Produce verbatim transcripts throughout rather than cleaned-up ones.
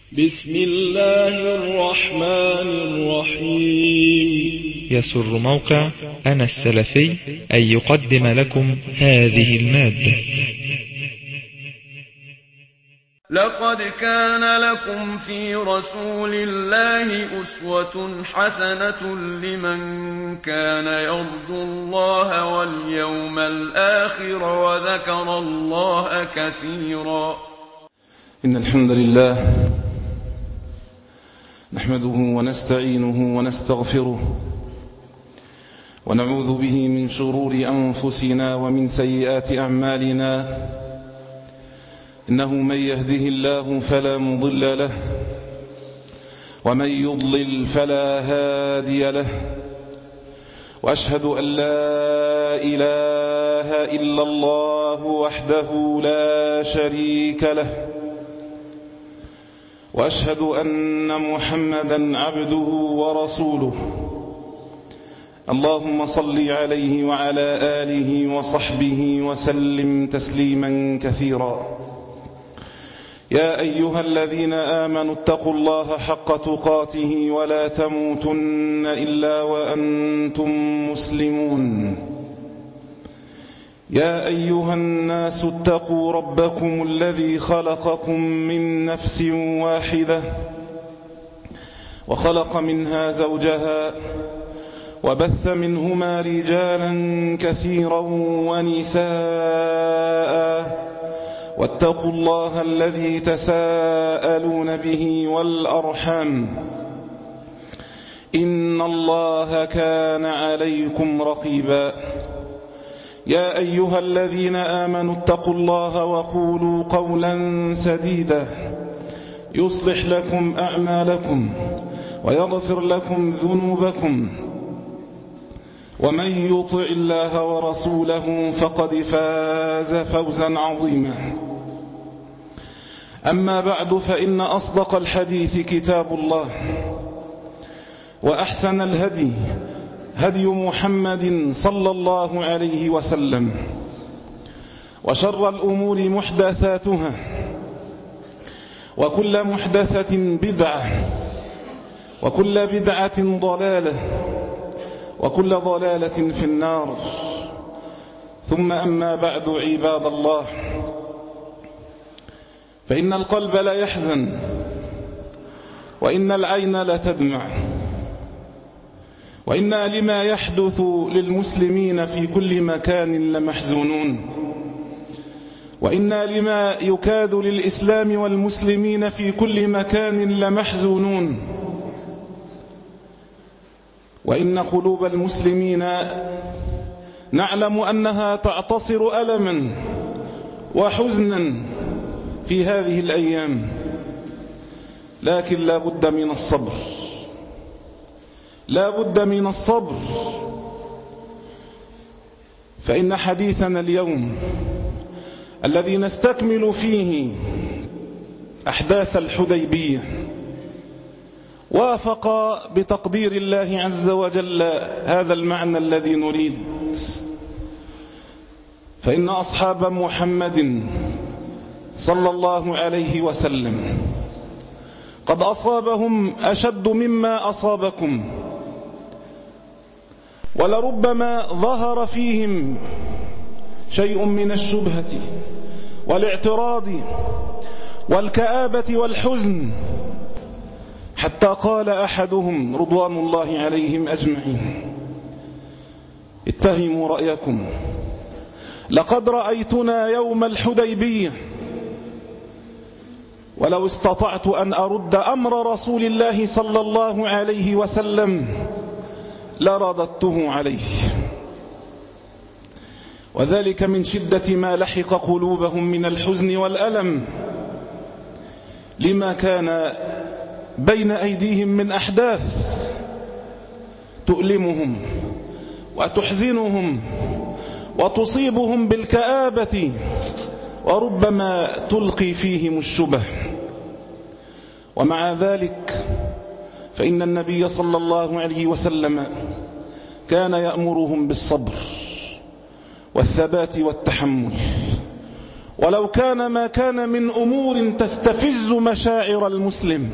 بسم الله الرحمن الرحيم. يسر موقع أنا السلفي أن يقدم لكم هذه المادة. لقد كان لكم في رسول الله أسوة حسنة لمن كان يرجو الله واليوم الآخر وذكر الله كثيرا. إن الحمد لله نحمده ونستعينه ونستغفره ونعوذ به من شرور أنفسنا ومن سيئات أعمالنا. إنه من يهده الله فلا مضل له ومن يضلل فلا هادي له، وأشهد أن لا إله إلا الله وحده لا شريك له، وأشهد أن محمدا عبده ورسوله. اللهم صل عليه وعلى آله وصحبه وسلم تسليما كثيرا. يا أيها الذين آمنوا اتقوا الله حق تقاته ولا تموتن إلا وأنتم مسلمون. يا أيها الناس اتقوا ربكم الذي خلقكم من نفس واحدة وخلق منها زوجها وبث منهما رجالا كثيرا ونساء، واتقوا الله الذي تساءلون به والأرحام، إن الله كان عليكم رقيبا. يا أيها الذين آمنوا اتقوا الله وقولوا قولا سديدا يصلح لكم أعمالكم ويغفر لكم ذنوبكم، ومن يطع الله ورسوله فقد فاز فوزا عظيما. أما بعد، فإن أصدق الحديث كتاب الله، وأحسن الهدي هدي محمد صلى الله عليه وسلم، وشر الأمور محدثاتها، وكل محدثة بدعة، وكل بدعة ضلالة، وكل ضلالة في النار. ثم أما بعد، عباد الله، فإن القلب لا يحزن وإن العين لا تدمع، وإنا لما يحدث للمسلمين في كل مكان لمحزونون، وإنا لما يكاد للإسلام والمسلمين في كل مكان لمحزونون. وإن قلوب المسلمين نعلم أنها تعتصر ألما وحزنا في هذه الأيام، لكن لا بد من الصبر، لا بد من الصبر. فإن حديثنا اليوم الذي نستكمل فيه أحداث الحديبية وافق بتقدير الله عز وجل هذا المعنى الذي نريد. فإن أصحاب محمد صلى الله عليه وسلم قد أصابهم أشد مما أصابكم، ولربما ظهر فيهم شيء من الشبهة والاعتراض والكآبة والحزن، حتى قال أحدهم رضوان الله عليهم أجمعين: اتهموا رأيكم، لقد رأيتنا يوم الحديبية، ولو استطعت أن أرد أمر رسول الله صلى الله عليه وسلم لرددته عليه. وذلك من شدة ما لحق قلوبهم من الحزن والألم لما كان بين أيديهم من أحداث تؤلمهم وتحزنهم وتصيبهم بالكآبة، وربما تلقي فيهم الشبه. ومع ذلك فإن النبي صلى الله عليه وسلم كان يأمرهم بالصبر والثبات والتحمل، ولو كان ما كان من أمور تستفز مشاعر المسلم،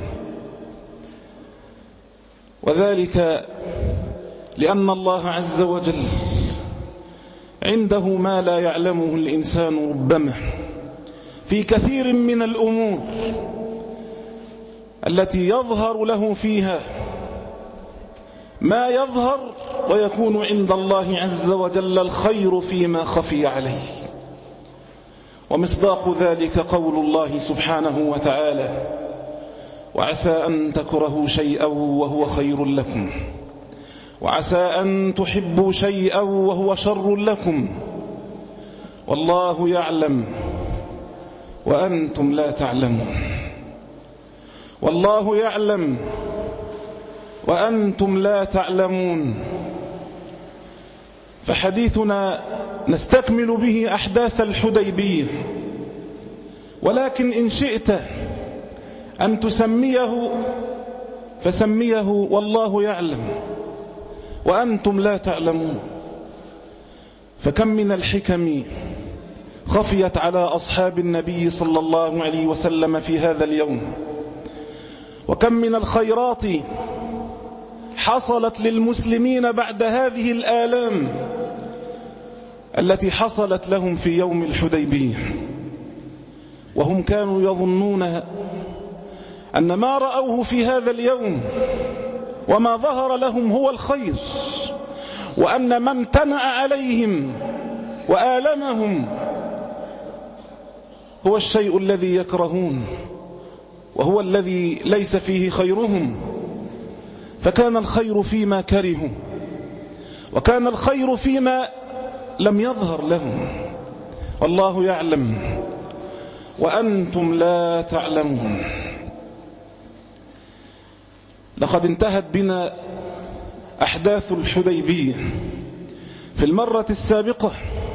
وذلك لأن الله عز وجل عنده ما لا يعلمه الإنسان ربما في كثير من الأمور التي يظهر له فيها ما يظهر، ويكون عند الله عز وجل الخير فيما خفي عليه. ومصداق ذلك قول الله سبحانه وتعالى: وعسى أن تكرهوا شيئا وهو خير لكم، وعسى أن تحبوا شيئا وهو شر لكم، والله يعلم وأنتم لا تعلمون. والله يعلم وأنتم لا تعلمون. فحديثنا نستكمل به أحداث الحديبية، ولكن إن شئت أن تسميه فسميه والله يعلم وأنتم لا تعلمون. فكم من الحكم خفيت على أصحاب النبي صلى الله عليه وسلم في هذا اليوم، وكم من الخيرات حصلت للمسلمين بعد هذه الآلام التي حصلت لهم في يوم الحديبية، وهم كانوا يظنون أن ما رأوه في هذا اليوم وما ظهر لهم هو الخير، وأن ما امتنع عليهم وآلمهم هو الشيء الذي يكرهون، وهو الذي ليس فيه خيرهم. فكان الخير فيما كرهوا، وكان الخير فيما لم يظهر لهم. والله يعلم وأنتم لا تعلمون. لقد انتهت بنا أحداث الحديبية في المرة السابقة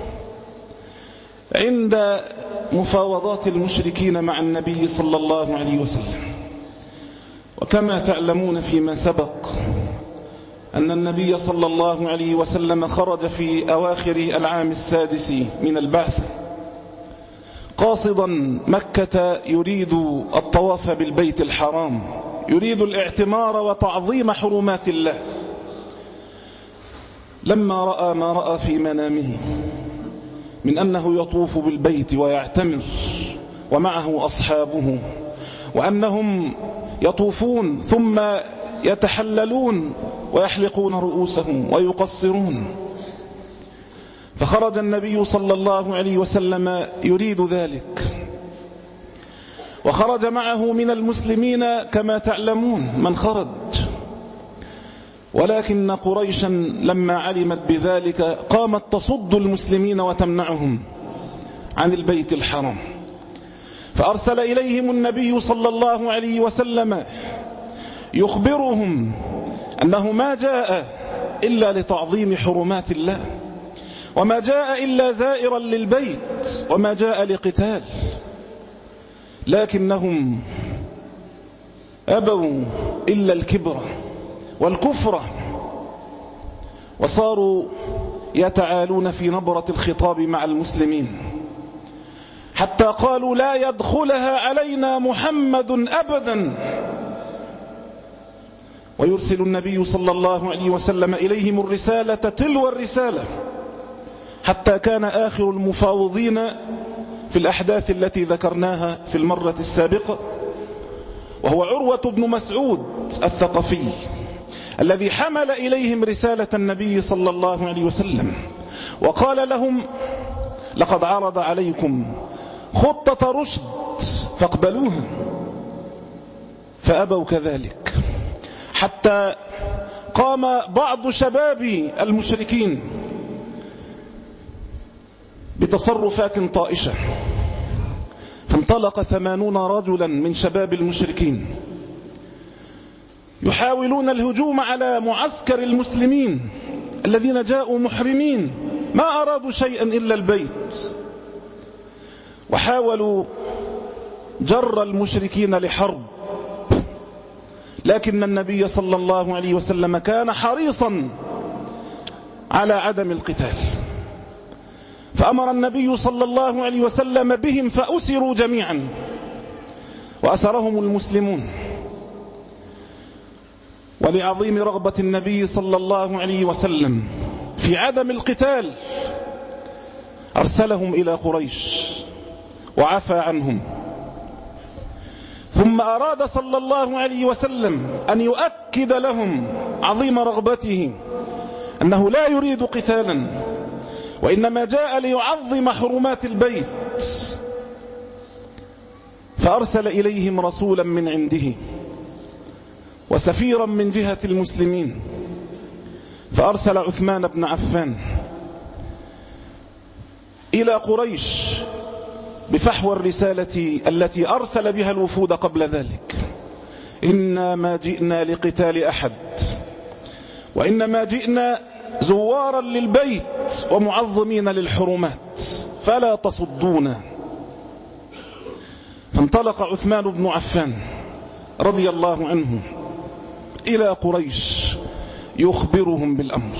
عند مفاوضات المشركين مع النبي صلى الله عليه وسلم. وكما تعلمون فيما سبق أن النبي صلى الله عليه وسلم خرج في أواخر العام السادس من البعث قاصدا مكة، يريد الطواف بالبيت الحرام، يريد الاعتمار وتعظيم حرمات الله. لما رأى ما رأى في منامه من أنه يطوف بالبيت ويعتمر ومعه أصحابه، وأنهم يطوفون ثم يتحللون ويحلقون رؤوسهم ويقصرون، فخرج النبي صلى الله عليه وسلم يريد ذلك، وخرج معه من المسلمين كما تعلمون من خرج. ولكن قريشا لما علمت بذلك قامت تصد المسلمين وتمنعهم عن البيت الحرام، فأرسل إليهم النبي صلى الله عليه وسلم يخبرهم أنه ما جاء إلا لتعظيم حرمات الله، وما جاء إلا زائرا للبيت، وما جاء لقتال. لكنهم أبوا إلا الكبر والكفر، وصاروا يتعالون في نبرة الخطاب مع المسلمين، حتى قالوا لا يدخلها علينا محمد أبدا. ويرسل النبي صلى الله عليه وسلم إليهم الرسالة تلو الرسالة، حتى كان آخر المفاوضين في الأحداث التي ذكرناها في المرة السابقة وهو عروة بن مسعود الثقفي، الذي حمل إليهم رسالة النبي صلى الله عليه وسلم وقال لهم لقد عرض عليكم خطة رشد فاقبلوها، فأبوا كذلك، حتى قام بعض شباب المشركين بتصرفات طائشة، فانطلق ثمانون رجلا من شباب المشركين يحاولون الهجوم على معسكر المسلمين الذين جاءوا محرمين، ما أرادوا شيئا إلا البيت، وحاولوا جر المشركين لحرب. لكن النبي صلى الله عليه وسلم كان حريصا على عدم القتال، فأمر النبي صلى الله عليه وسلم بهم فأسروا جميعا، وأسرهم المسلمون. ولعظيم رغبة النبي صلى الله عليه وسلم في عدم القتال أرسلهم إلى قريش وعفى عنهم. ثم أراد صلى الله عليه وسلم أن يؤكد لهم عظيم رغبته أنه لا يريد قتالا، وإنما جاء ليعظم حرمات البيت، فأرسل إليهم رسولا من عنده وسفيرا من جهة المسلمين، فأرسل عثمان بن عفان إلى قريش بفحوى الرسالة التي أرسل بها الوفود قبل ذلك: إنا ما جئنا لقتال أحد، وإنما جئنا زوارا للبيت ومعظمين للحرمات فلا تصدونا. فانطلق عثمان بن عفان رضي الله عنه إلى قريش يخبرهم بالأمر،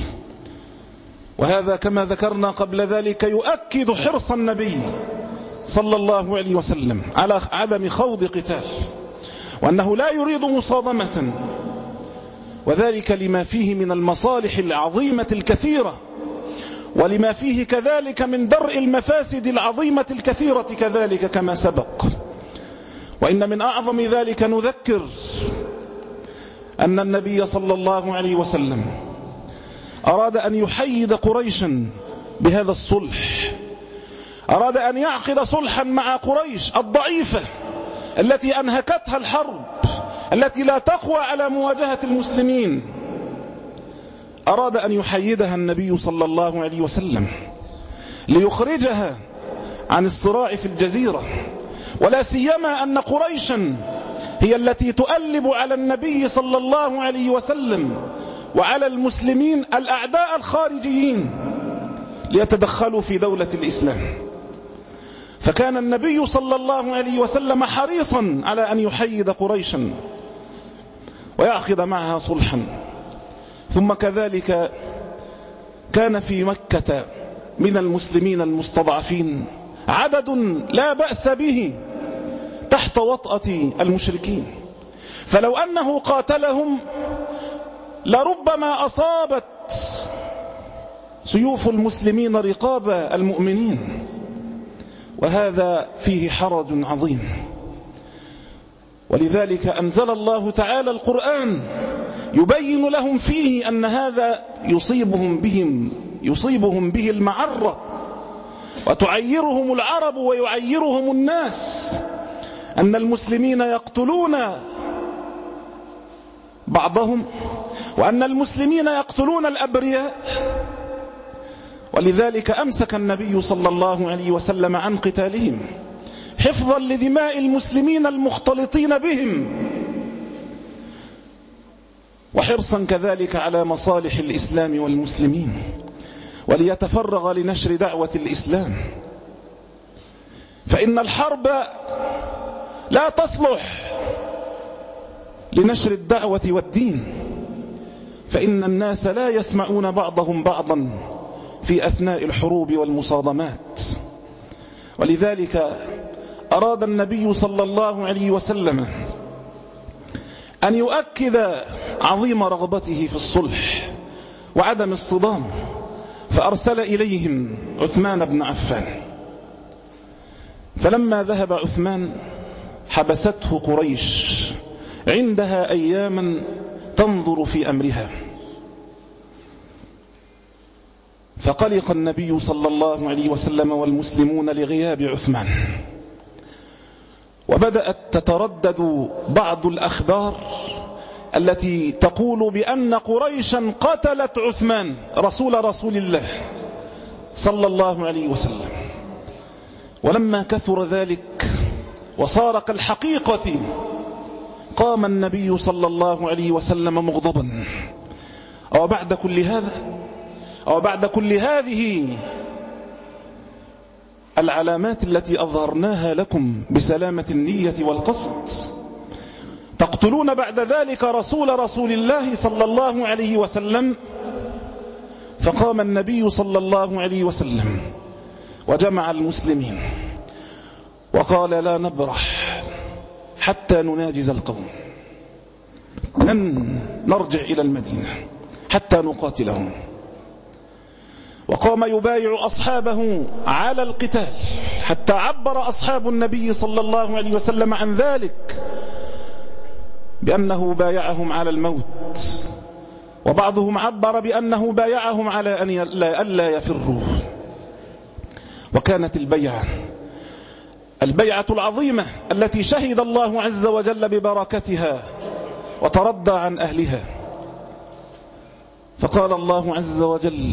وهذا كما ذكرنا قبل ذلك يؤكد حرص النبي صلى الله عليه وسلم على عدم خوض قتال، وأنه لا يريد مصادمة، وذلك لما فيه من المصالح العظيمة الكثيرة، ولما فيه كذلك من درء المفاسد العظيمة الكثيرة كذلك كما سبق. وإن من أعظم ذلك نذكر أن النبي صلى الله عليه وسلم أراد أن يحيد قريشا بهذا الصلح، أراد أن يعقد صلحا مع قريش الضعيفة التي أنهكتها الحرب، التي لا تقوى على مواجهة المسلمين. أراد أن يحيدها النبي صلى الله عليه وسلم ليخرجها عن الصراع في الجزيرة، ولا سيما أن قريشا هي التي تؤلب على النبي صلى الله عليه وسلم وعلى المسلمين الأعداء الخارجيين ليتدخلوا في دولة الإسلام. فكان النبي صلى الله عليه وسلم حريصا على أن يحيد قريشا ويعقد معها صلحا. ثم كذلك كان في مكة من المسلمين المستضعفين عدد لا بأس به تحت وطأة المشركين، فلو أنه قاتلهم لربما أصابت سيوف المسلمين رقاب المؤمنين، وهذا فيه حرج عظيم. ولذلك أنزل الله تعالى القرآن يبين لهم فيه أن هذا يصيبهم بهم يصيبهم به المعرة، وتعيرهم العرب ويعيرهم الناس، أن المسلمين يقتلون بعضهم، وأن المسلمين يقتلون الأبرياء. ولذلك أمسك النبي صلى الله عليه وسلم عن قتالهم حفظا لدماء المسلمين المختلطين بهم، وحرصا كذلك على مصالح الإسلام والمسلمين، وليتفرغ لنشر دعوة الإسلام. فإن الحرب لا تصلح لنشر الدعوة والدين، فإن الناس لا يسمعون بعضهم بعضا في أثناء الحروب والمصادمات. ولذلك أراد النبي صلى الله عليه وسلم أن يؤكد عظيم رغبته في الصلح وعدم الصدام، فأرسل إليهم عثمان بن عفان. فلما ذهب عثمان حبسته قريش عندها أياما تنظر في أمرها، فقلق النبي صلى الله عليه وسلم والمسلمون لغياب عثمان، وبدأت تتردد بعض الأخبار التي تقول بأن قريشا قتلت عثمان رسول رسول الله صلى الله عليه وسلم. ولما كثر ذلك وصار كالحقيقة قام النبي صلى الله عليه وسلم مغضبا: أو بعد كل هذا أو بعد كل هذه العلامات التي أظهرناها لكم بسلامة النية والقصد تقتلون بعد ذلك رسول رسول الله صلى الله عليه وسلم؟ فقام النبي صلى الله عليه وسلم وجمع المسلمين وقال لا نبرح حتى نناجز القوم، لن نرجع إلى المدينة حتى نقاتلهم. وقام يبايع أصحابه على القتال حتى عبر أصحاب النبي صلى الله عليه وسلم عن ذلك بأنه بايعهم على الموت، وبعضهم عبر بأنه بايعهم على أن ألا يفروا. وكانت البيعة البيعة العظيمة التي شهد الله عز وجل ببركتها وترضى عن أهلها. فقال الله عز وجل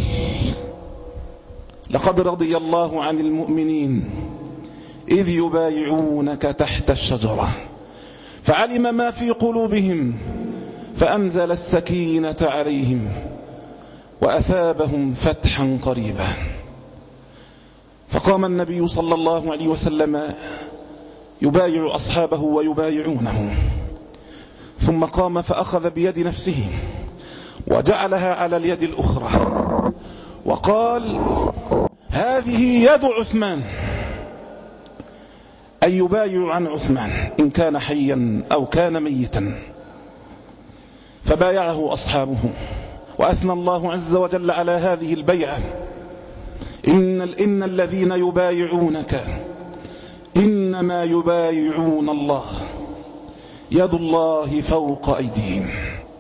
لقد رضي الله عن المؤمنين إذ يبايعونك تحت الشجرة فعلم ما في قلوبهم فأنزل السكينة عليهم وأثابهم فتحا قريبا. فقام النبي صلى الله عليه وسلم يبايع أصحابه ويبايعونه، ثم قام فأخذ بيد نفسه وجعلها على اليد الأخرى وقال هذه يد عثمان، أي يبايع عن عثمان إن كان حيا أو كان ميتا. فبايعه أصحابه، وأثنى الله عز وجل على هذه البيعة إن, إن الذين يبايعونك إنما يبايعون الله يد الله فوق أيديهم.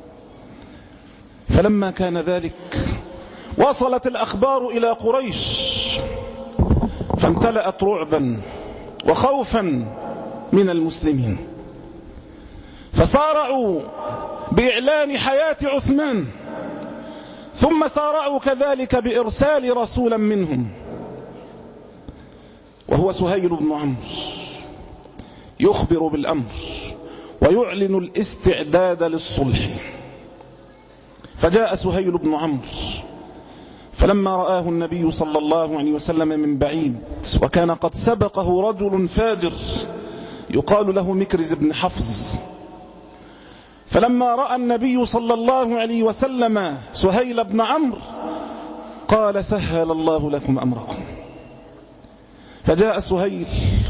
فلما كان ذلك وصلت الأخبار إلى قريش فامتلأت رعبا وخوفا من المسلمين، فسارعوا بإعلان حياة عثمان، ثم سارعوا كذلك بإرسال رسولا منهم وهو سهيل بن عمرو يخبر بالأمر ويعلن الاستعداد للصلح. فجاء سهيل بن عمرو فلما رآه النبي صلى الله عليه وسلم من بعيد، وكان قد سبقه رجل فاجر يقال له مكرز بن حفص، فلما رأى النبي صلى الله عليه وسلم سهيل بن عمرو قال سهل الله لكم أمركم. فجاء سهيل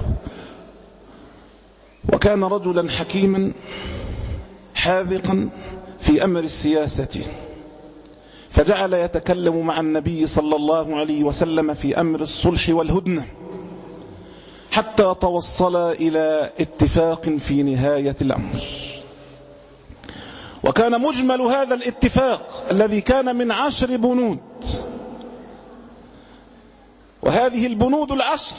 وكان رجلا حكيما حاذقا في أمر السياسة، فجعل يتكلم مع النبي صلى الله عليه وسلم في أمر الصلح والهدنة حتى توصل إلى اتفاق في نهاية الأمر. وكان مجمل هذا الاتفاق الذي كان من عشر بنود، وهذه البنود العشر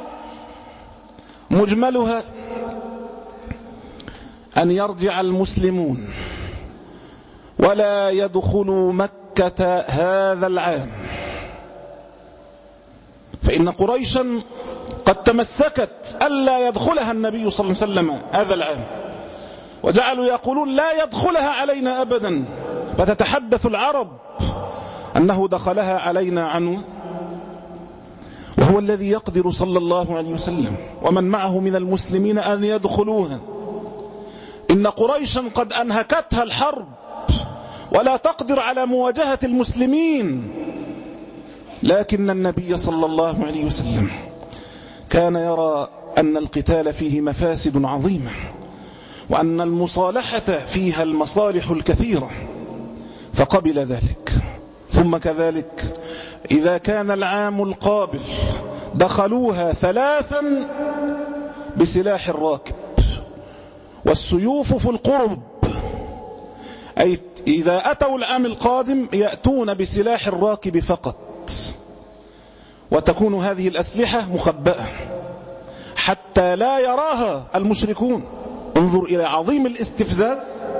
مجملها أن يرجع المسلمون ولا يدخلوا مكة هذا العام، فإن قريشا قد تمسكت ألا يدخلها النبي صلى الله عليه وسلم هذا العام، وجعلوا يقولون لا يدخلها علينا أبدا، فتتحدث العرب أنه دخلها علينا عنه، وهو الذي يقدر صلى الله عليه وسلم ومن معه من المسلمين أن يدخلوها. إن قريشا قد أنهكتها الحرب ولا تقدر على مواجهة المسلمين، لكن النبي صلى الله عليه وسلم كان يرى أن القتال فيه مفاسد عظيمة، وأن المصالحة فيها المصالح الكثيرة، فقبل ذلك. ثم كذلك إذا كان العام القابل دخلوها ثلاثا بسلاح الراكب، والسيوف في القرب، أي إذا أتوا العام القادم يأتون بسلاح الراكب فقط، وتكون هذه الأسلحة مخبأة حتى لا يراها المشركون. انظر إلى عظيم الاستفزاز.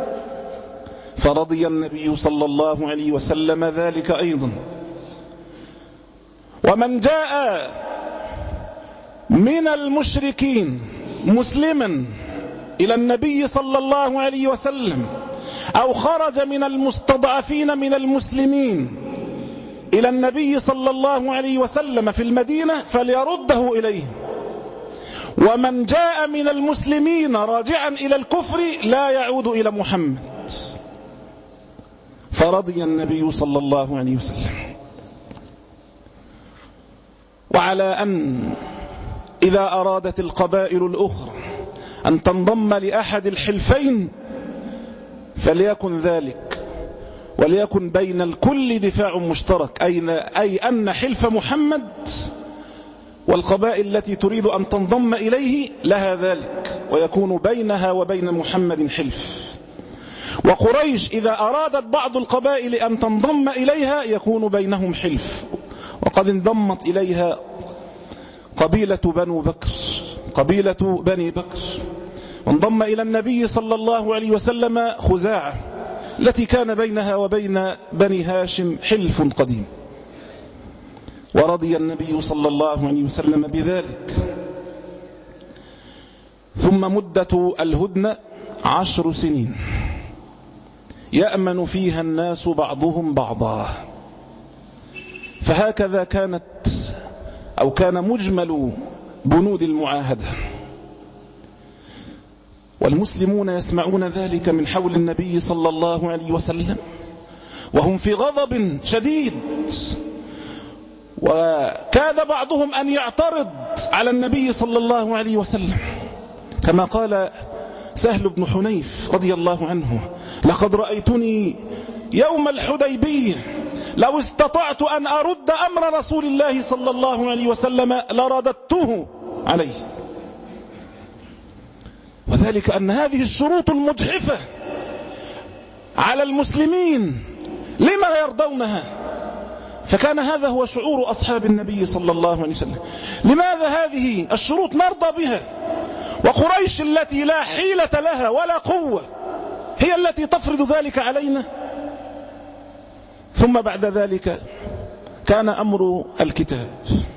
فرضي النبي صلى الله عليه وسلم ذلك أيضا. ومن جاء من المشركين مسلما إلى النبي صلى الله عليه وسلم، أو خرج من المستضعفين من المسلمين إلى النبي صلى الله عليه وسلم في المدينة فليرده إليه، ومن جاء من المسلمين راجعا إلى الكفر لا يعود إلى محمد. فرضي النبي صلى الله عليه وسلم. وعلى أن إذا أرادت القبائل الأخرى أن تنضم لأحد الحلفين فليكن ذلك، وليكن بين الكل دفاع مشترك، أي أن حلف محمد والقبائل التي تريد أن تنضم إليه لها ذلك، ويكون بينها وبين محمد حلف. وقريش إذا أرادت بعض القبائل أن تنضم إليها يكون بينهم حلف، وقد انضمت إليها قبيلة بنو بكر، قبيلة بني بكر، وانضم إلى النبي صلى الله عليه وسلم خزاعة التي كان بينها وبين بني هاشم حلف قديم، ورضي النبي صلى الله عليه وسلم بذلك. ثم مدة الهدنة عشر سنين يأمن فيها الناس بعضهم بعضا، فهكذا كانت أو كان مجمل بنود المعاهدة، والمسلمون يسمعون ذلك من حول النبي صلى الله عليه وسلم وهم في غضب شديد، وكاد بعضهم أن يعترض على النبي صلى الله عليه وسلم، كما قال سهل بن حنيف رضي الله عنه: لقد رأيتني يوم الحديبية لو استطعت أن أرد أمر رسول الله صلى الله عليه وسلم لرددته عليه. وذلك أن هذه الشروط المجحفة على المسلمين لما لا يرضونها؟ فكان هذا هو شعور أصحاب النبي صلى الله عليه وسلم: لماذا هذه الشروط نرضى بها، وقريش التي لا حيلة لها ولا قوة هي التي تفرض ذلك علينا؟ ثم بعد ذلك كان أمر الكتاب،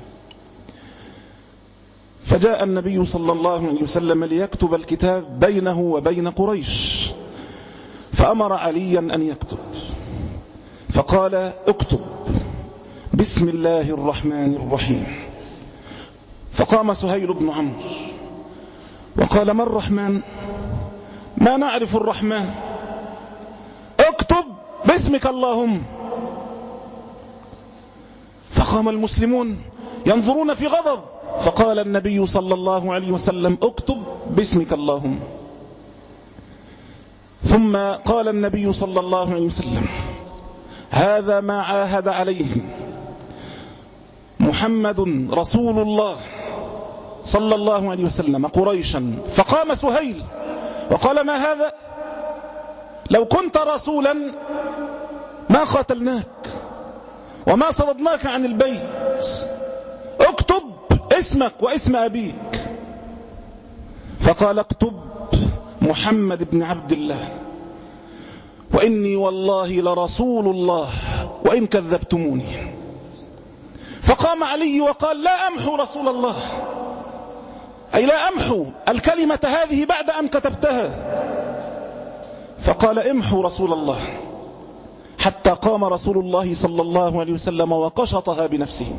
فجاء النبي صلى الله عليه وسلم ليكتب الكتاب بينه وبين قريش، فأمر عليا أن يكتب، فقال: اكتب بسم الله الرحمن الرحيم. فقام سهيل بن عمرو وقال: ما الرحمن؟ ما نعرف الرحمن، اكتب باسمك اللهم. فقام المسلمون ينظرون في غضب، فقال النبي صلى الله عليه وسلم: اكتب باسمك اللهم. ثم قال النبي صلى الله عليه وسلم: هذا ما عاهد عليه محمد رسول الله صلى الله عليه وسلم قريشا. فقام سهيل وقال: ما هذا؟ لو كنت رسولا ما قاتلناك وما صددناك عن البيت، اكتب اسمك واسم أبيك. فقال: اكتب محمد بن عبد الله، وإني والله لرسول الله وإن كذبتموني. فقام علي وقال: لا أمحو رسول الله، أي لا أمحو الكلمة هذه بعد أن كتبتها. فقال: امحو رسول الله، حتى قام رسول الله صلى الله عليه وسلم وقشطها بنفسه.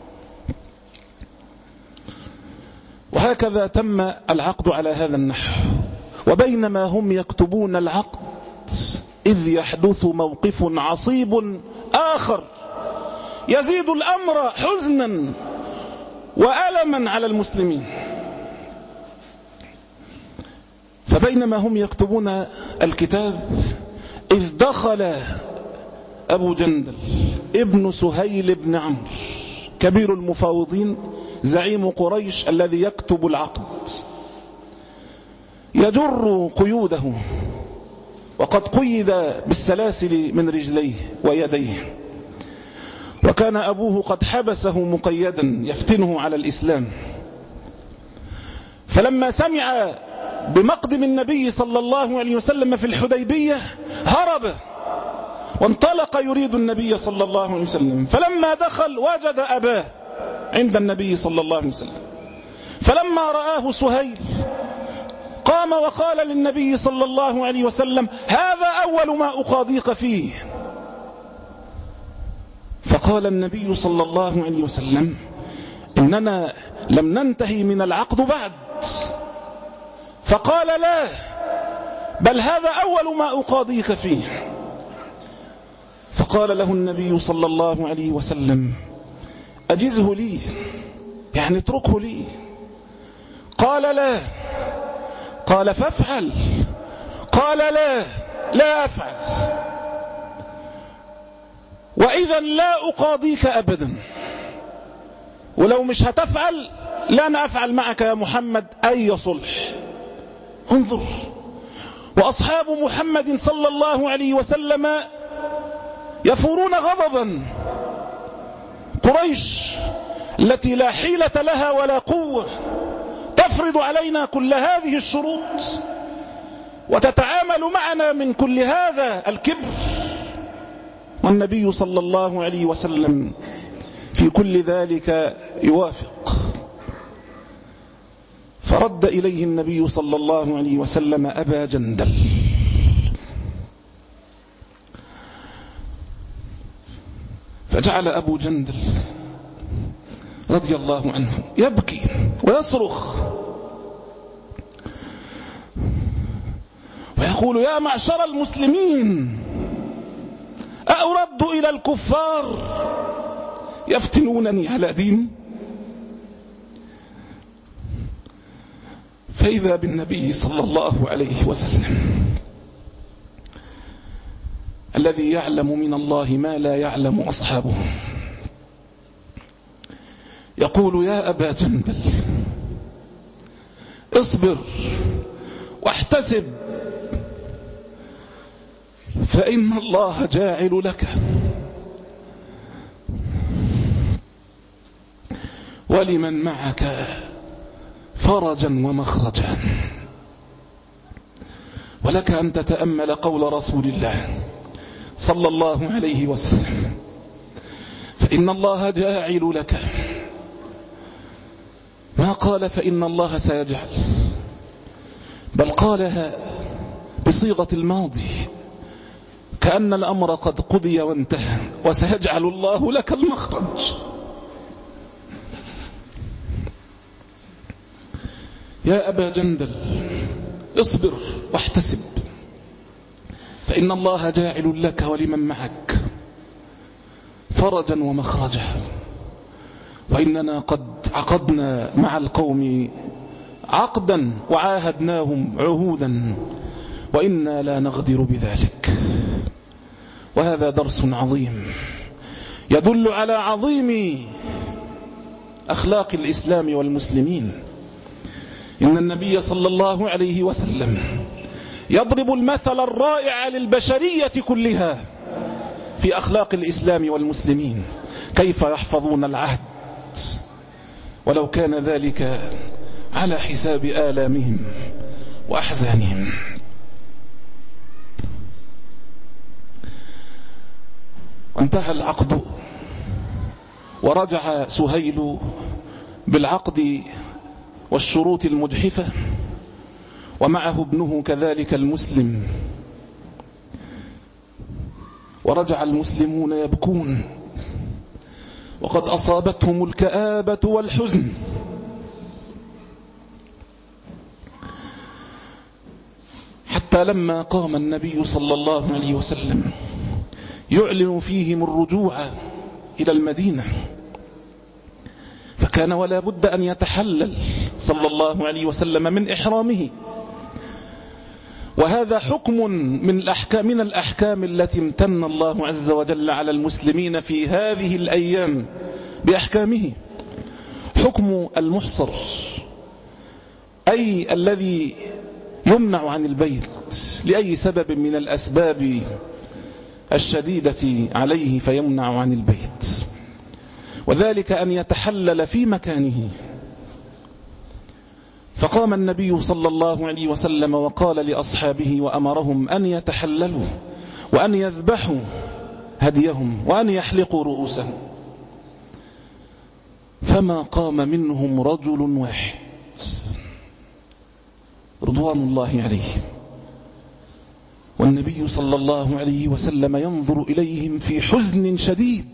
وهكذا تم العقد على هذا النحو. وبينما هم يكتبون العقد إذ يحدث موقف عصيب آخر يزيد الأمر حزنا وألما على المسلمين. فبينما هم يكتبون الكتاب إذ دخل أبو جندل ابن سهيل بن عمرو كبير المفاوضين زعيم قريش الذي يكتب العقد، يجر قيوده، وقد قيد بالسلاسل من رجليه ويديه، وكان أبوه قد حبسه مقيدا يفتنه على الإسلام. فلما سمع بمقدم النبي صلى الله عليه وسلم في الحديبية هرب وانطلق يريد النبي صلى الله عليه وسلم، فلما دخل وجد أباه عند النبي صلى الله عليه وسلم، فلما رآه سهيل قام وقال للنبي صلى الله عليه وسلم: هذا أول ما أقاضيك فيه. فقال النبي صلى الله عليه وسلم: إننا لم ننتهي من العقد بعد. فقال: لا، بل هذا أول ما أقاضيك فيه. فقال له النبي صلى الله عليه وسلم: أجزه لي يعني اتركه لي. قال لا. قال فافعل. قال لا لا أفعل، وإذا لا أقاضيك أبدا، ولو مش هتفعل لن أفعل معك يا محمد أي صلح. انظر، وأصحاب محمد صلى الله عليه وسلم يفورون غضبا. قريش التي لا حيلة لها ولا قوة تفرض علينا كل هذه الشروط وتتعامل معنا من كل هذا الكبر، والنبي صلى الله عليه وسلم في كل ذلك يوافق. فرد إليه النبي صلى الله عليه وسلم أبا جندل، فجعل أبو جندل رضي الله عنه يبكي ويصرخ ويقول: يا معشر المسلمين، أأرد إلى الكفار يفتنونني على دين؟ فإذا بالنبي صلى الله عليه وسلم الذي يعلم من الله ما لا يعلم أصحابه يقول: يا أبا جندل، اصبر واحتسب، فإن الله جاعل لك ولمن معك فرجا ومخرجا. ولك أن تتأمل قول رسول الله صلى الله عليه وسلم: فإن الله جاعل لك، ما قال فإن الله سيجعل، بل قالها بصيغة الماضي كأن الأمر قد قضي وانتهى، وسيجعل الله لك المخرج. يا أبا جندل، اصبر واحتسب، فإن الله جاعل لك ولمن معك فرجا ومخرجا، وإننا قد عقدنا مع القوم عقدا وعاهدناهم عهودا، وإنا لا نغدر بذلك. وهذا درس عظيم يدل على عظيم أخلاق الإسلام والمسلمين. إن النبي صلى الله عليه وسلم يضرب المثل الرائع للبشرية كلها في أخلاق الإسلام والمسلمين، كيف يحفظون العهد ولو كان ذلك على حساب آلامهم وأحزانهم. وانتهى العقد، ورجع سهيل بالعقد والشروط المجحفة، ومعه ابنه كذلك المسلم، ورجع المسلمون يبكون وقد أصابتهم الكآبة والحزن. حتى لما قام النبي صلى الله عليه وسلم يعلن فيهم الرجوع إلى المدينة، فكان ولا بد أن يتحلل صلى الله عليه وسلم من إحرامه. وهذا حكم من الأحكام, من الأحكام التي امتن الله عز وجل على المسلمين في هذه الأيام بأحكامه. حكم المحصر، أي الذي يمنع عن البيت لأي سبب من الأسباب الشديدة عليه فيمنع عن البيت، وذلك أن يتحلل في مكانه. فقام النبي صلى الله عليه وسلم وقال لأصحابه وأمرهم أن يتحللوا وأن يذبحوا هديهم وأن يحلقوا رؤوسهم، فما قام منهم رجل واحد رضوان الله عليه. والنبي صلى الله عليه وسلم ينظر إليهم في حزن شديد،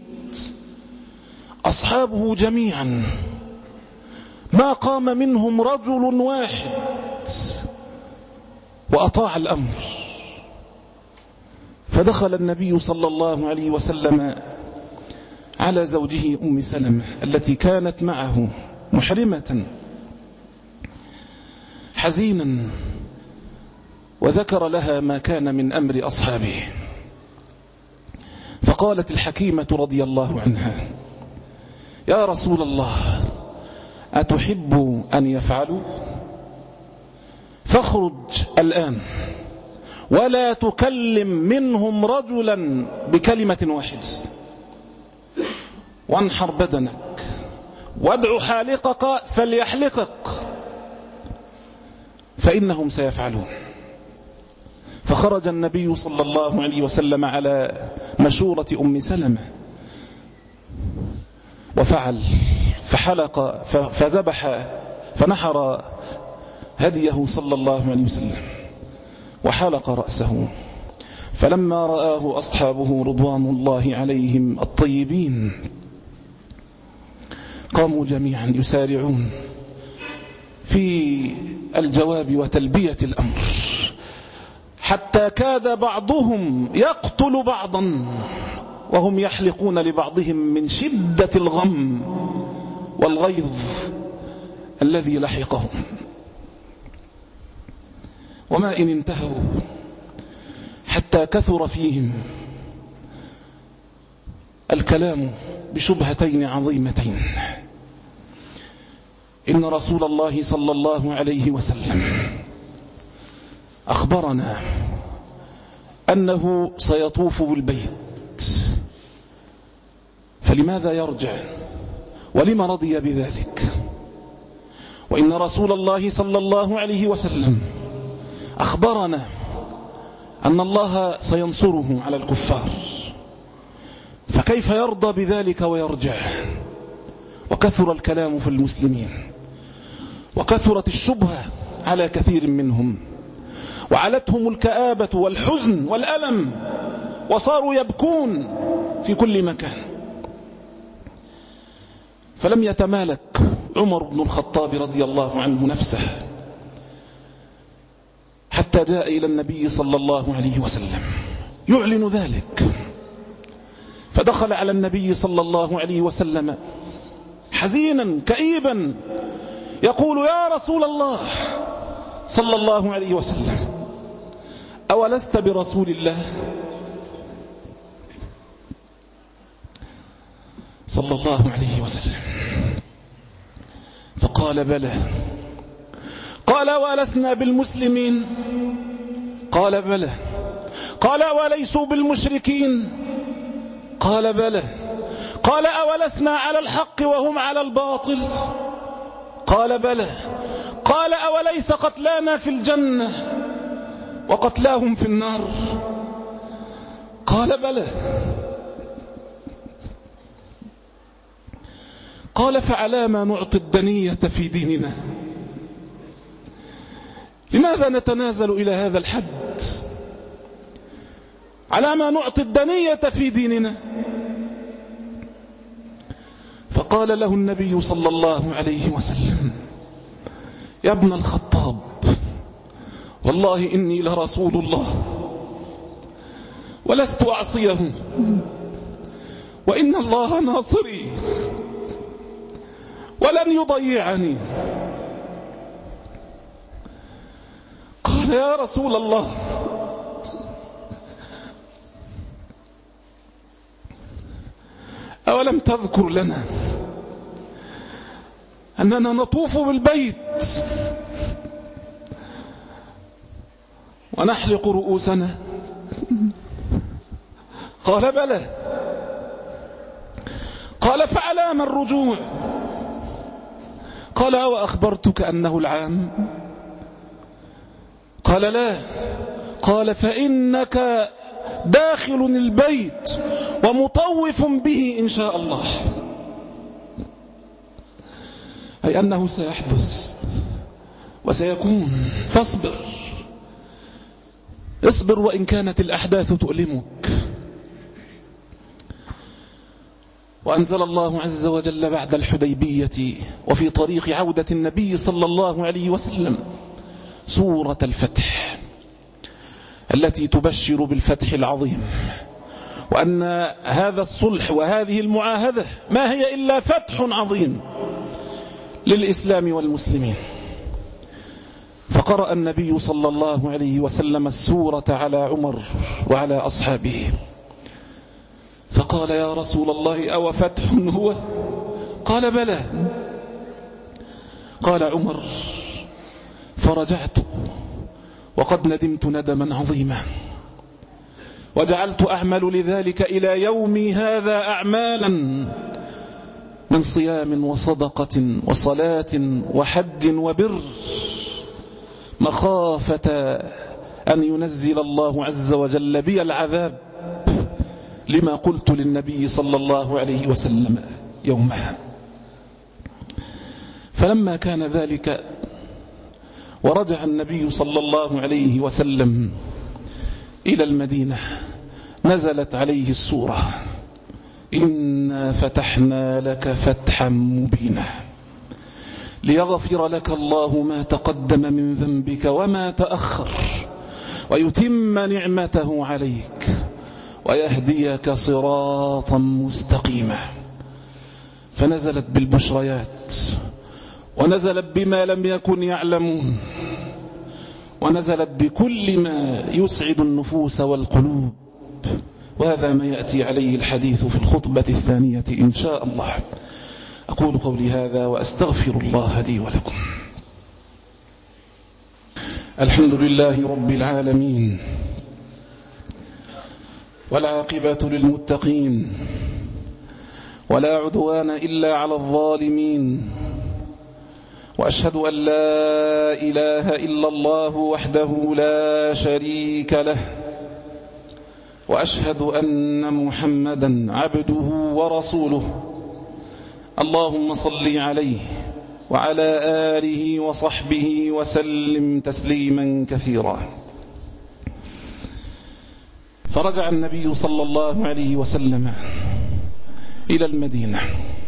أصحابه جميعا ما قام منهم رجل واحد وأطاع الأمر. فدخل النبي صلى الله عليه وسلم على زوجه أم سلمة التي كانت معه محرمة حزينا، وذكر لها ما كان من أمر أصحابه. فقالت الحكيمة رضي الله عنها: يا رسول الله، أتحب أن يفعلوا؟ فاخرج الآن ولا تكلم منهم رجلا بكلمة واحدة، وانحر بدنك وادع حالقك فليحلقك، فإنهم سيفعلون. فخرج النبي صلى الله عليه وسلم على مشورة أم سلمة وفعل، فحلق فذبح فنحر هديه صلى الله عليه وسلم وحلق رأسه. فلما رآه أصحابه رضوان الله عليهم الطيبين قاموا جميعا يسارعون في الجواب وتلبية الأمر، حتى كاد بعضهم يقتل بعضا وهم يحلقون لبعضهم من شدة الغم والغيظ الذي لحقهم. وما إن انتهوا حتى كثر فيهم الكلام بشبهتين عظيمتين. إن رسول الله صلى الله عليه وسلم أخبرنا أنه سيطوف بالبيت، فلماذا يرجع؟ ولما رضي بذلك؟ وإن رسول الله صلى الله عليه وسلم أخبرنا أن الله سينصره على الكفار، فكيف يرضى بذلك ويرجع؟ وكثر الكلام في المسلمين، وكثرت الشبهة على كثير منهم، وعلتهم الكآبة والحزن والألم، وصاروا يبكون في كل مكان. فلم يتمالك عمر بن الخطاب رضي الله عنه نفسه حتى جاء إلى النبي صلى الله عليه وسلم يعلن ذلك، فدخل على النبي صلى الله عليه وسلم حزينا كئيبا يقول: يا رسول الله صلى الله عليه وسلم، أولست برسول الله صلى الله عليه وسلم؟ فقال: بلى. قال: ولسنا بالمسلمين؟ قال: بلى. قال: وليسوا بالمشركين؟ قال: بلى. قال: أولسنا على الحق وهم على الباطل؟ قال: بلى. قال: أوليس قتلانا في الجنة وقتلاهم في النار؟ قال: بلى. قال: فعلى ما نعطي الدنية في ديننا؟ لماذا نتنازل إلى هذا الحد؟ على ما نعطي الدنية في ديننا؟ فقال له النبي صلى الله عليه وسلم: يا ابن الخطاب، والله إني لرسول الله ولست أعصيه، وإن الله ناصري ولن يضيعني. قال: يا رسول الله، أولم تذكر لنا أننا نطوف بالبيت ونحلق رؤوسنا؟ قال: بلى. قال: فعلى ما الرجوع؟ قال: وأخبرتك أنه العام؟ قال: لا. قال: فإنك داخل البيت ومطوف به إن شاء الله، أي أنه سيحدث وسيكون، فاصبر اصبر وإن كانت الأحداث تؤلمك. وأنزل الله عز وجل بعد الحديبية وفي طريق عودة النبي صلى الله عليه وسلم سورة الفتح التي تبشر بالفتح العظيم، وأن هذا الصلح وهذه المعاهدة ما هي إلا فتح عظيم للإسلام والمسلمين. فقرأ النبي صلى الله عليه وسلم السورة على عمر وعلى أصحابه، فقال: يا رسول الله أو فتح هو؟ قال: بلى. قال عمر: فرجعت وقد ندمت ندما عظيما، وجعلت أعمل لذلك إلى يومي هذا أعمالا من صيام وصدقة وصلاة وحج وبر، مخافة أن ينزل الله عز وجل بي العذاب لما قلت للنبي صلى الله عليه وسلم يومها. فلما كان ذلك ورجع النبي صلى الله عليه وسلم إلى المدينة، نزلت عليه السورة: إنا فتحنا لك فتحا مبينا ليغفر لك الله ما تقدم من ذنبك وما تأخر ويتم نعمته عليك ويهديك صراطا مستقيما. فنزلت بالبشريات، ونزلت بما لم يكن يعلمون، ونزلت بكل ما يسعد النفوس والقلوب. وهذا ما يأتي عليه الحديث في الخطبة الثانية إن شاء الله. أقول قولي هذا وأستغفر الله لي ولكم. الحمد لله رب العالمين، والعاقبة للمتقين، ولا عدوان إلا على الظالمين، وأشهد أن لا إله إلا الله وحده لا شريك له، وأشهد أن محمدا عبده ورسوله. اللهم صل عليه وعلى آله وصحبه وسلم تسليما كثيرا. فرجع النبي صلى الله عليه وسلم إلى المدينة،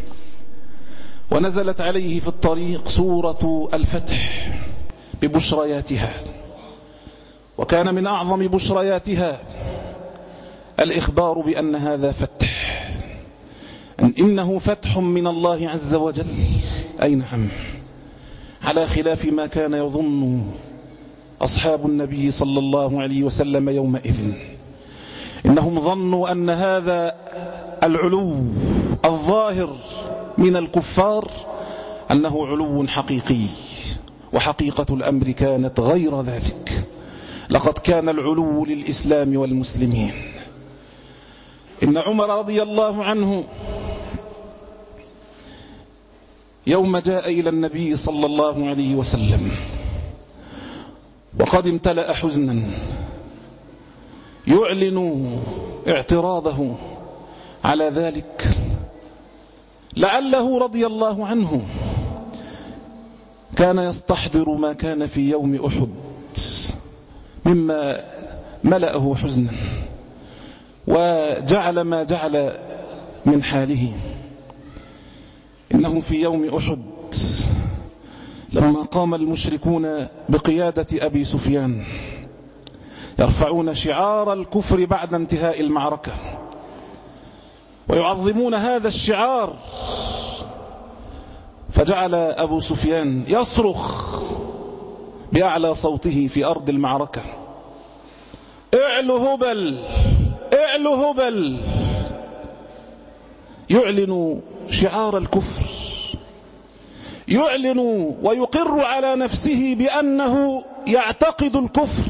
ونزلت عليه في الطريق سورة الفتح ببشرياتها، وكان من أعظم بشرياتها الإخبار بأن هذا فتح، أن إنه فتح من الله عز وجل. أي نعم، على خلاف ما كان يظن أصحاب النبي صلى الله عليه وسلم يومئذ. إنهم ظنوا أن هذا العلو الظاهر من الكفار أنه علو حقيقي، وحقيقة الأمر كانت غير ذلك. لقد كان العلو للإسلام والمسلمين. إن عمر رضي الله عنه يوم جاء إلى النبي صلى الله عليه وسلم وقد امتلأ حزنا، يعلن اعتراضه على ذلك، لعله رضي الله عنه كان يستحضر ما كان في يوم أحد مما ملأه حزنا وجعل ما جعل من حاله. إنه في يوم أحد لما قام المشركون بقيادة أبي سفيان يرفعون شعار الكفر بعد انتهاء المعركة، ويعظمون هذا الشعار، فجعل أبو سفيان يصرخ بأعلى صوته في أرض المعركة: اعلو هبل، اعلو هبل، يعلن شعار الكفر، يعلن ويقر على نفسه بأنه يعتقد الكفر،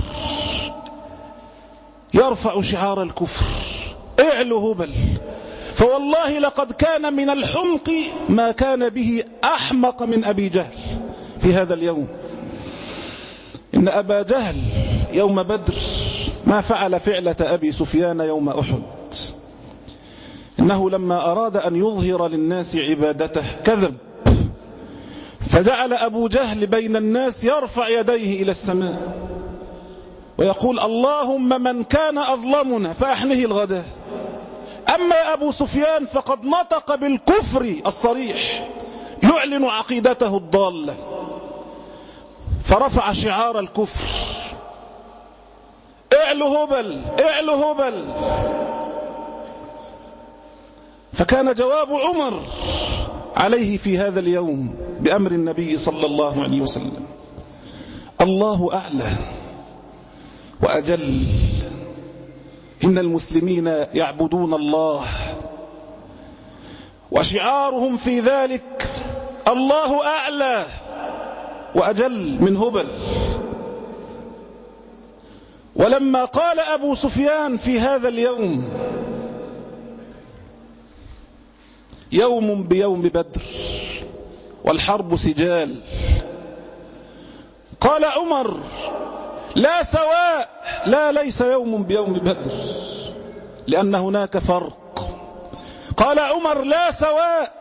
يرفع شعار الكفر: اعلو هبل. فوالله لقد كان من الحمق ما كان به أحمق من أبي جهل في هذا اليوم. إن أبا جهل يوم بدر ما فعل فعلة أبي سفيان يوم أحد. إنه لما أراد أن يظهر للناس عبادته كذب، فجعل أبو جهل بين الناس يرفع يديه إلى السماء ويقول: اللهم من كان أظلمنا فأحنه الغداء. أما أبو سفيان فقد نطق بالكفر الصريح، يعلن عقيدته الضالة، فرفع شعار الكفر: اعلو هبل، اعلو هبل. فكان جواب عمر عليه في هذا اليوم بأمر النبي صلى الله عليه وسلم. الله أعلى وأجل. إن المسلمين يعبدون الله وشعارهم في ذلك الله أعلى وأجل من هبل. ولما قال أبو سفيان في هذا اليوم يوم بيوم بدر والحرب سجال، قال عمر لا سواء، لا ليس يوم بيوم بدر لأن هناك فرق. قال عمر لا سواء،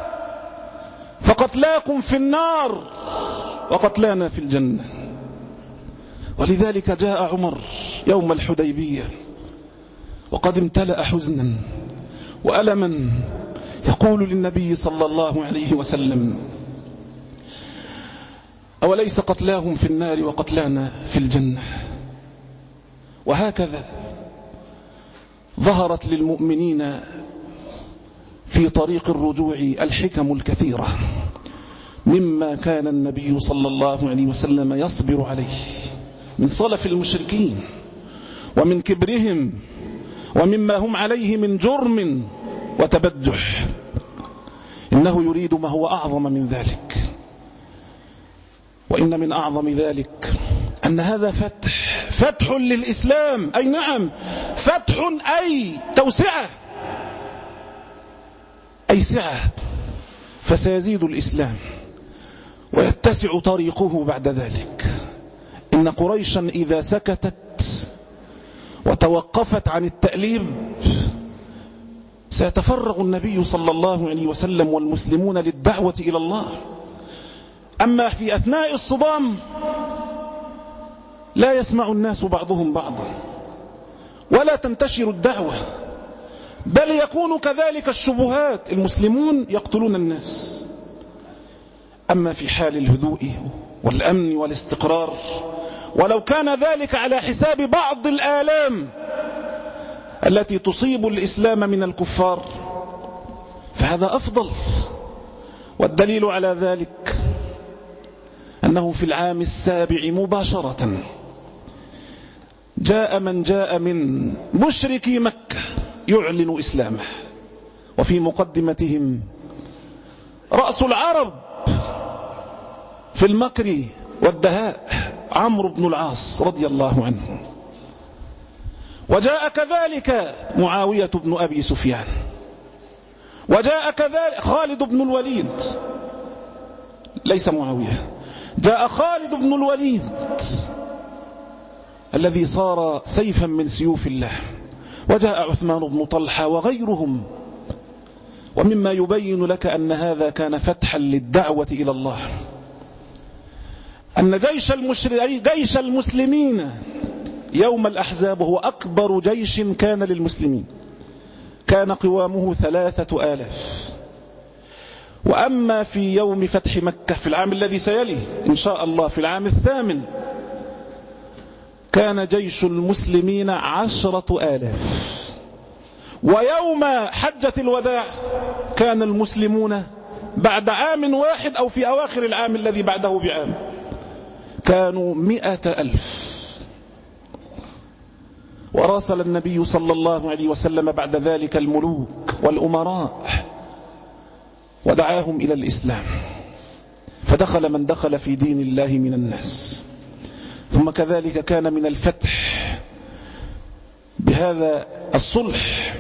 فقتلاكم في النار وقتلانا في الجنة. ولذلك جاء عمر يوم الحديبية وقد امتلأ حزنا وألما يقول للنبي صلى الله عليه وسلم أوليس قتلاهم في النار وقتلانا في الجنة. وهكذا ظهرت للمؤمنين في طريق الرجوع الحكم الكثيرة مما كان النبي صلى الله عليه وسلم يصبر عليه من صلف المشركين ومن كبرهم ومما هم عليه من جرم وتبجح. إنه يريد ما هو أعظم من ذلك، وإن من أعظم ذلك أن هذا فتح فتح للإسلام. أي نعم، فتح أي توسعة، أي سعة، فسيزيد الإسلام ويتسع طريقه بعد ذلك. إن قريشا إذا سكتت وتوقفت عن التأليب سيتفرغ النبي صلى الله عليه وسلم والمسلمون للدعوة إلى الله. أما في أثناء الصدام لا يسمع الناس بعضهم بعضا ولا تنتشر الدعوة، بل يكون كذلك الشبهات، المسلمون يقتلون الناس. أما في حال الهدوء والأمن والاستقرار، ولو كان ذلك على حساب بعض الآلام التي تصيب الإسلام من الكفار، فهذا أفضل. والدليل على ذلك أنه في العام السابع مباشرة جاء من جاء من مشركي مكة يعلن إسلامه، وفي مقدمتهم رأس العرب في المكر والدهاء عمرو بن العاص رضي الله عنه. وجاء كذلك معاوية بن أبي سفيان، وجاء كذلك خالد بن الوليد، ليس معاوية، جاء خالد بن الوليد الذي صار سيفا من سيوف الله، وجاء عثمان بن طلحة وغيرهم. ومما يبين لك أن هذا كان فتحا للدعوة إلى الله أن جيش, جيش المسلمين يوم الأحزاب هو أكبر جيش كان للمسلمين، كان قوامه ثلاثة آلاف. وأما في يوم فتح مكة في العام الذي سيلي إن شاء الله في العام الثامن كان جيش المسلمين عشرة آلاف. ويوم حجة الوداع كان المسلمون بعد عام واحد أو في أواخر العام الذي بعده بعام كانوا مئة ألف. وراسل النبي صلى الله عليه وسلم بعد ذلك الملوك والأمراء ودعاهم إلى الإسلام، فدخل من دخل في دين الله من الناس. ثم كذلك كان من الفتح بهذا الصلح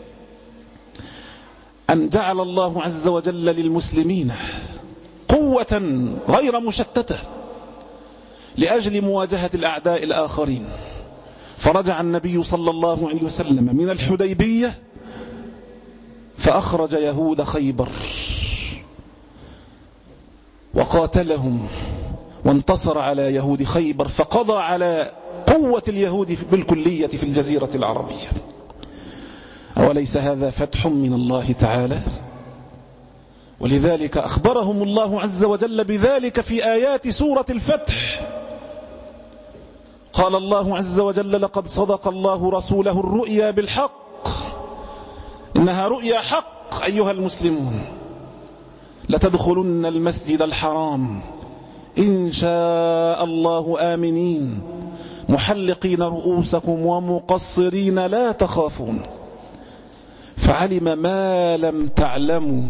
أن جعل الله عز وجل للمسلمين قوة غير مشتتة لأجل مواجهة الأعداء الآخرين. فرجع النبي صلى الله عليه وسلم من الحديبية فأخرج يهود خيبر وقاتلهم وانتصر على يهود خيبر، فقضى على قوة اليهود بالكلية في الجزيرة العربية. أوليس هذا فتح من الله تعالى؟ ولذلك أخبرهم الله عز وجل بذلك في آيات سورة الفتح. قال الله عز وجل لقد صدق الله رسوله الرؤيا بالحق، إنها رؤيا حق أيها المسلمون. لتدخلن المسجد الحرام إن شاء الله آمنين محلقين رؤوسكم ومقصرين لا تخافون فعلم ما لم تعلموا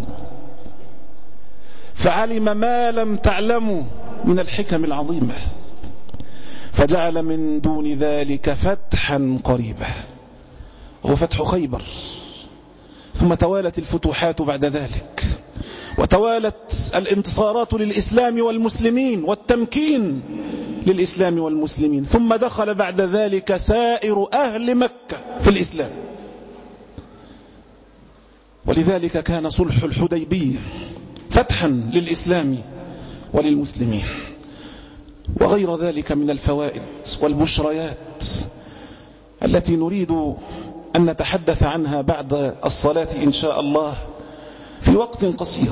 فعلم ما لم تعلموا من الحكم العظيمة فجعل من دون ذلك فتحا قريبا هو فتح خيبر. ثم توالت الفتوحات بعد ذلك وتوالت الانتصارات للإسلام والمسلمين والتمكين للإسلام والمسلمين. ثم دخل بعد ذلك سائر أهل مكة في الإسلام. ولذلك كان صلح الحديبية فتحا للإسلام وللمسلمين وغير ذلك من الفوائد والبشريات التي نريد أن نتحدث عنها بعد الصلاة إن شاء الله في وقت قصير.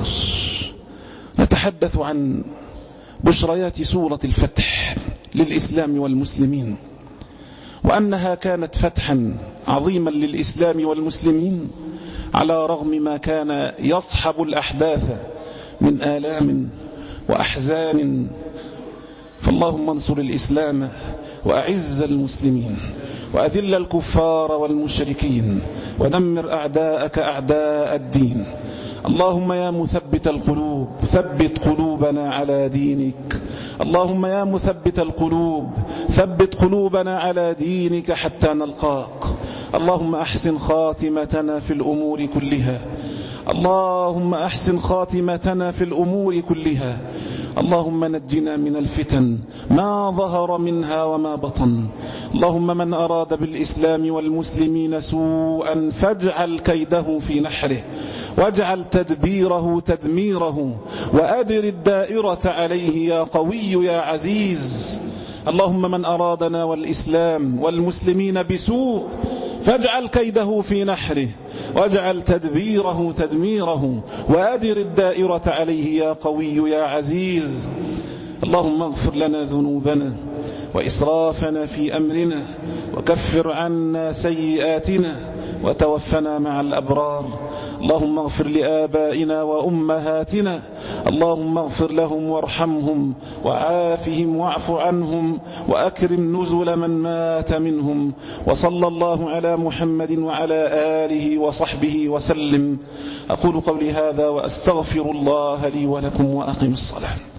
نتحدث عن بشريات سورة الفتح للإسلام والمسلمين وأنها كانت فتحا عظيما للإسلام والمسلمين على رغم ما كان يصحب الأحداث من آلام وأحزان. فاللهم انصر الإسلام وأعز المسلمين وأذل الكفار والمشركين ودمر أعداءك أعداء الدين. اللهم يا مثبت القلوب ثبت قلوبنا على دينك. اللهم يا مثبت القلوب ثبت قلوبنا على دينك حتى نلقاك. اللهم أحسن خاتمتنا في الأمور كلها. اللهم أحسن خاتمتنا في الأمور كلها. اللهم نجنا من الفتن ما ظهر منها وما بطن. اللهم من أراد بالإسلام والمسلمين سوءا فاجعل كيده في نحره واجعل تدبيره تدميره وأدر الدائرة عليه يا قوي يا عزيز. اللهم من أرادنا والإسلام والمسلمين بسوء فاجعل كيده في نحره واجعل تدبيره تدميره وأدر الدائرة عليه يا قوي يا عزيز. اللهم اغفر لنا ذنوبنا وإسرافنا في أمرنا وكفر عنا سيئاتنا وتوفنا مع الأبرار. اللهم اغفر لآبائنا وأمهاتنا. اللهم اغفر لهم وارحمهم وعافهم واعف عنهم وأكرم نزل من مات منهم. وصلى الله على محمد وعلى آله وصحبه وسلم. أقول قولي هذا وأستغفر الله لي ولكم وأقم الصلاة.